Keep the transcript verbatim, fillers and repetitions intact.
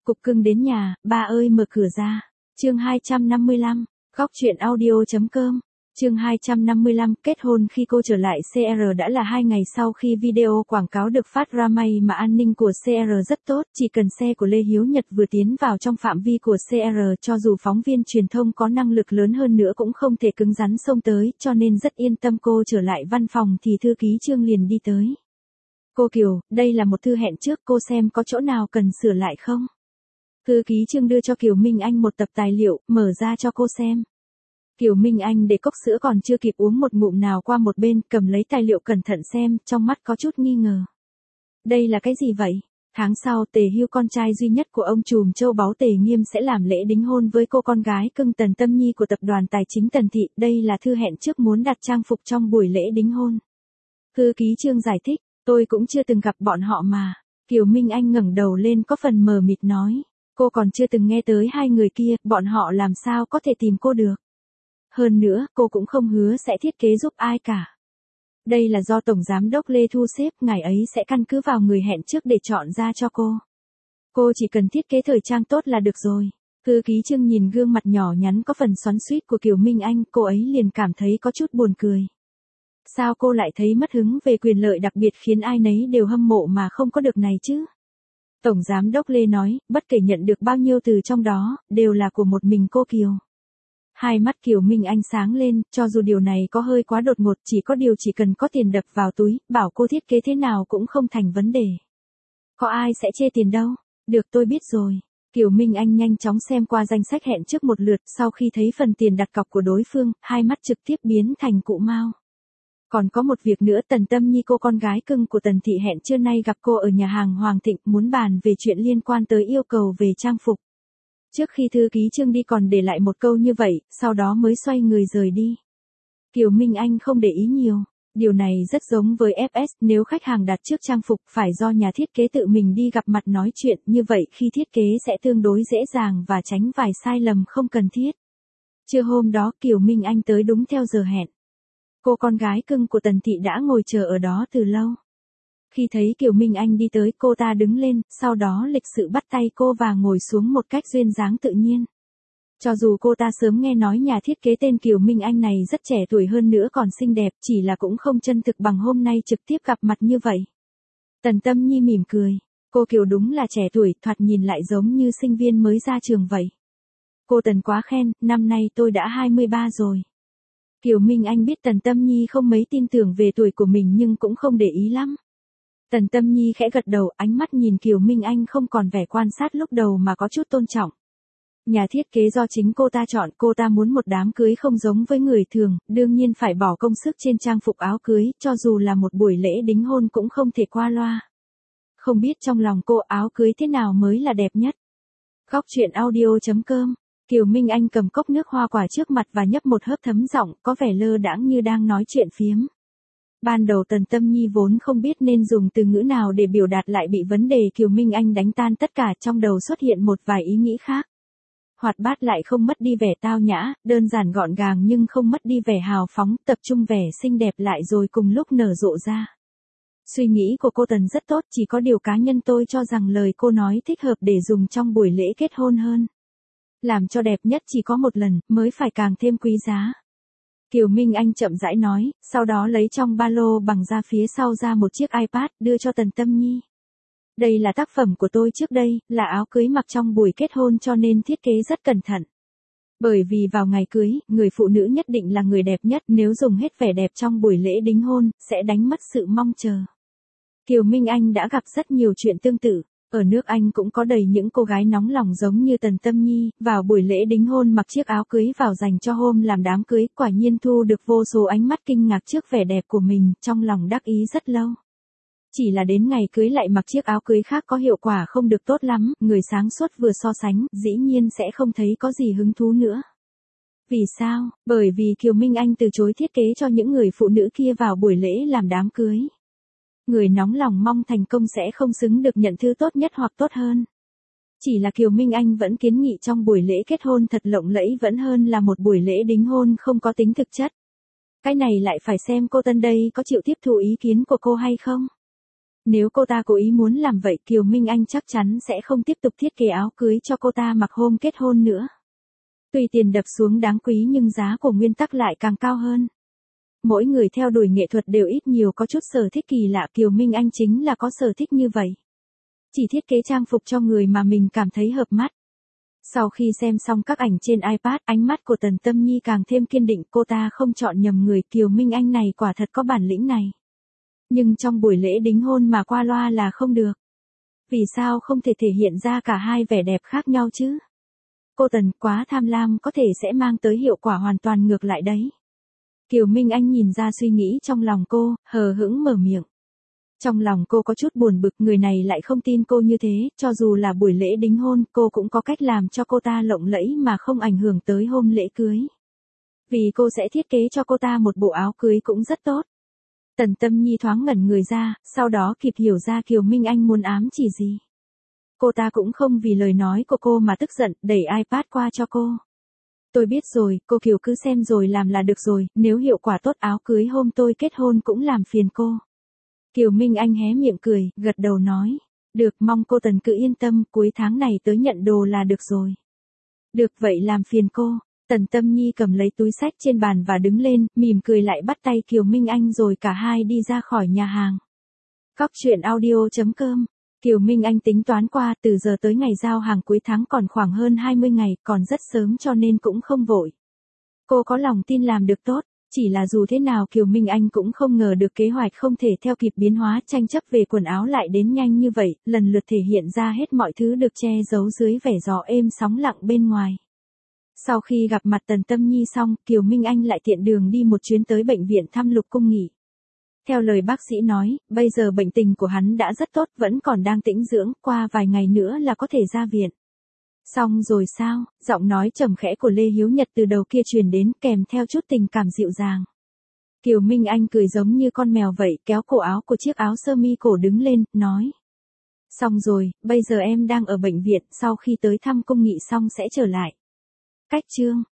Cục cưng đến nhà, ba ơi mở cửa ra. Chương hai trăm năm mươi lăm, góc truyện audio.com. Chương hai trăm năm mươi lăm, kết hôn khi cô trở lại xê rờ đã là hai ngày sau khi video quảng cáo được phát ra. May mà an ninh của xê rờ rất tốt, chỉ cần xe của Lê Hiếu Nhật vừa tiến vào trong phạm vi của xê rờ, cho dù phóng viên truyền thông có năng lực lớn hơn nữa cũng không thể cứng rắn xông tới, cho nên rất yên tâm. Cô trở lại văn phòng thì thư ký Trương liền đi tới. Cô Kiều, đây là một thư hẹn trước, cô xem có chỗ nào cần sửa lại không? Thư ký Trương đưa cho Kiều Minh Anh một tập tài liệu, mở ra cho cô xem. Kiều Minh Anh để cốc sữa còn chưa kịp uống một ngụm nào qua một bên, cầm lấy tài liệu cẩn thận xem, trong mắt có chút nghi ngờ. Đây là cái gì vậy? Tháng sau, Tề Hưu, con trai duy nhất của ông trùm châu báu Tề Nghiêm, sẽ làm lễ đính hôn với cô con gái cưng Tần Tâm Nhi của tập đoàn tài chính Tần Thị. Đây là thư hẹn trước muốn đặt trang phục trong buổi lễ đính hôn. Thư ký Trương giải thích, tôi cũng chưa từng gặp bọn họ mà. Kiều Minh Anh ngẩng đầu lên có phần mờ mịt nói. Cô còn chưa từng nghe tới hai người kia, bọn họ làm sao có thể tìm cô được. Hơn nữa, cô cũng không hứa sẽ thiết kế giúp ai cả. Đây là do Tổng Giám đốc Lê thu xếp, ngài ấy sẽ căn cứ vào người hẹn trước để chọn ra cho cô. Cô chỉ cần thiết kế thời trang tốt là được rồi. Thư ký Trương nhìn gương mặt nhỏ nhắn có phần xoắn xuýt của Kiều Minh Anh, cô ấy liền cảm thấy có chút buồn cười. Sao cô lại thấy mất hứng về quyền lợi đặc biệt khiến ai nấy đều hâm mộ mà không có được này chứ? Tổng Giám đốc Lê nói, bất kể nhận được bao nhiêu từ trong đó, đều là của một mình cô Kiều. Hai mắt Kiều Minh Anh sáng lên, cho dù điều này có hơi quá đột ngột, chỉ có điều chỉ cần có tiền đập vào túi, bảo cô thiết kế thế nào cũng không thành vấn đề. Có ai sẽ chê tiền đâu. Được, tôi biết rồi. Kiều Minh Anh nhanh chóng xem qua danh sách hẹn trước một lượt, sau khi thấy phần tiền đặt cọc của đối phương, hai mắt trực tiếp biến thành cụ mao. Còn có một việc nữa, Tần Tâm Nhi, cô con gái cưng của Tần Thị, hẹn trưa nay gặp cô ở nhà hàng Hoàng Thịnh, muốn bàn về chuyện liên quan tới yêu cầu về trang phục. Trước khi thư ký Trương đi còn để lại một câu như vậy, sau đó mới xoay người rời đi. Kiều Minh Anh không để ý nhiều. Điều này rất giống với ép ét, nếu khách hàng đặt trước trang phục phải do nhà thiết kế tự mình đi gặp mặt nói chuyện, như vậy khi thiết kế sẽ tương đối dễ dàng và tránh vài sai lầm không cần thiết. Trưa hôm đó Kiều Minh Anh tới đúng theo giờ hẹn. Cô con gái cưng của Tần Thị đã ngồi chờ ở đó từ lâu. Khi thấy Kiều Minh Anh đi tới, cô ta đứng lên, sau đó lịch sự bắt tay cô và ngồi xuống một cách duyên dáng tự nhiên. Cho dù cô ta sớm nghe nói nhà thiết kế tên Kiều Minh Anh này rất trẻ tuổi, hơn nữa còn xinh đẹp, chỉ là cũng không chân thực bằng hôm nay trực tiếp gặp mặt như vậy. Tần Tâm Nhi mỉm cười. Cô Kiều đúng là trẻ tuổi, thoạt nhìn lại giống như sinh viên mới ra trường vậy. Cô Tần quá khen, năm nay tôi đã hai mươi ba rồi. Kiều Minh Anh biết Tần Tâm Nhi không mấy tin tưởng về tuổi của mình nhưng cũng không để ý lắm. Tần Tâm Nhi khẽ gật đầu, ánh mắt nhìn Kiều Minh Anh không còn vẻ quan sát lúc đầu mà có chút tôn trọng. Nhà thiết kế do chính cô ta chọn, cô ta muốn một đám cưới không giống với người thường, đương nhiên phải bỏ công sức trên trang phục áo cưới, cho dù là một buổi lễ đính hôn cũng không thể qua loa. Không biết trong lòng cô áo cưới thế nào mới là đẹp nhất. Góc truyện audio.com. Kiều Minh Anh cầm cốc nước hoa quả trước mặt và nhấp một hớp thấm giọng, có vẻ lơ đãng như đang nói chuyện phiếm. Ban đầu Tần Tâm Nhi vốn không biết nên dùng từ ngữ nào để biểu đạt lại bị vấn đề Kiều Minh Anh đánh tan tất cả, trong đầu xuất hiện một vài ý nghĩ khác. Hoạt bát lại không mất đi vẻ tao nhã, đơn giản gọn gàng nhưng không mất đi vẻ hào phóng, tập trung vẻ xinh đẹp lại rồi cùng lúc nở rộ ra. Suy nghĩ của cô Tần rất tốt, chỉ có điều cá nhân tôi cho rằng lời cô nói thích hợp để dùng trong buổi lễ kết hôn hơn. Làm cho đẹp nhất chỉ có một lần, mới phải càng thêm quý giá. Kiều Minh Anh chậm rãi nói, sau đó lấy trong ba lô bằng da phía sau ra một chiếc iPad, đưa cho Tần Tâm Nhi. Đây là tác phẩm của tôi trước đây, là áo cưới mặc trong buổi kết hôn cho nên thiết kế rất cẩn thận. Bởi vì vào ngày cưới, người phụ nữ nhất định là người đẹp nhất, nếu dùng hết vẻ đẹp trong buổi lễ đính hôn, sẽ đánh mất sự mong chờ. Kiều Minh Anh đã gặp rất nhiều chuyện tương tự. Ở nước Anh cũng có đầy những cô gái nóng lòng giống như Tần Tâm Nhi, vào buổi lễ đính hôn mặc chiếc áo cưới vào dành cho hôm làm đám cưới, quả nhiên thu được vô số ánh mắt kinh ngạc trước vẻ đẹp của mình, trong lòng đắc ý rất lâu. Chỉ là đến ngày cưới lại mặc chiếc áo cưới khác có hiệu quả không được tốt lắm, người sáng suốt vừa so sánh, dĩ nhiên sẽ không thấy có gì hứng thú nữa. Vì sao? Bởi vì Kiều Minh Anh từ chối thiết kế cho những người phụ nữ kia vào buổi lễ làm đám cưới. Người nóng lòng mong thành công sẽ không xứng được nhận thứ tốt nhất hoặc tốt hơn. Chỉ là Kiều Minh Anh vẫn kiến nghị trong buổi lễ kết hôn thật lộng lẫy vẫn hơn là một buổi lễ đính hôn không có tính thực chất. Cái này lại phải xem cô Tân đây có chịu tiếp thu ý kiến của cô hay không. Nếu cô ta cố ý muốn làm vậy Kiều Minh Anh chắc chắn sẽ không tiếp tục thiết kế áo cưới cho cô ta mặc hôm kết hôn nữa. Tuy tiền đập xuống đáng quý nhưng giá của nguyên tắc lại càng cao hơn. Mỗi người theo đuổi nghệ thuật đều ít nhiều có chút sở thích kỳ lạ, Kiều Minh Anh chính là có sở thích như vậy. Chỉ thiết kế trang phục cho người mà mình cảm thấy hợp mắt. Sau khi xem xong các ảnh trên iPad, ánh mắt của Tần Tâm Nhi càng thêm kiên định, cô ta không chọn nhầm người, Kiều Minh Anh này quả thật có bản lĩnh này. Nhưng trong buổi lễ đính hôn mà qua loa là không được. Vì sao không thể thể hiện ra cả hai vẻ đẹp khác nhau chứ? Cô Tần, quá tham lam có thể sẽ mang tới hiệu quả hoàn toàn ngược lại đấy. Kiều Minh Anh nhìn ra suy nghĩ trong lòng cô, hờ hững mở miệng. Trong lòng cô có chút buồn bực, người này lại không tin cô như thế, cho dù là buổi lễ đính hôn, cô cũng có cách làm cho cô ta lộng lẫy mà không ảnh hưởng tới hôm lễ cưới. Vì cô sẽ thiết kế cho cô ta một bộ áo cưới cũng rất tốt. Tần Tâm Nhi thoáng ngẩn người ra, sau đó kịp hiểu ra Kiều Minh Anh muốn ám chỉ gì. Cô ta cũng không vì lời nói của cô mà tức giận, đẩy iPad qua cho cô. Tôi biết rồi, cô Kiều cứ xem rồi làm là được rồi, nếu hiệu quả tốt áo cưới hôm tôi kết hôn cũng làm phiền cô. Kiều Minh Anh hé miệng cười, gật đầu nói. Được, mong cô Tần cứ yên tâm, cuối tháng này tới nhận đồ là được rồi. Được vậy làm phiền cô. Tần Tâm Nhi cầm lấy túi xách trên bàn và đứng lên, mỉm cười lại bắt tay Kiều Minh Anh rồi cả hai đi ra khỏi nhà hàng. Cóc truyện audio chấm com. Kiều Minh Anh tính toán qua, từ giờ tới ngày giao hàng cuối tháng còn khoảng hơn hai mươi ngày, còn rất sớm cho nên cũng không vội. Cô có lòng tin làm được tốt, chỉ là dù thế nào Kiều Minh Anh cũng không ngờ được kế hoạch không thể theo kịp biến hóa, tranh chấp về quần áo lại đến nhanh như vậy, lần lượt thể hiện ra hết mọi thứ được che giấu dưới vẻ gió êm sóng lặng bên ngoài. Sau khi gặp mặt Tần Tâm Nhi xong, Kiều Minh Anh lại tiện đường đi một chuyến tới bệnh viện thăm Lục Cung Nghị. Theo lời bác sĩ nói, bây giờ bệnh tình của hắn đã rất tốt, vẫn còn đang tĩnh dưỡng, qua vài ngày nữa là có thể ra viện. Xong rồi sao? Giọng nói trầm khẽ của Lê Hiếu Nhật từ đầu kia truyền đến, kèm theo chút tình cảm dịu dàng. Kiều Minh Anh cười giống như con mèo vậy, kéo cổ áo của chiếc áo sơ mi cổ đứng lên, nói. Xong rồi, bây giờ em đang ở bệnh viện, sau khi tới thăm Cung Nghị xong sẽ trở lại. Cách chương.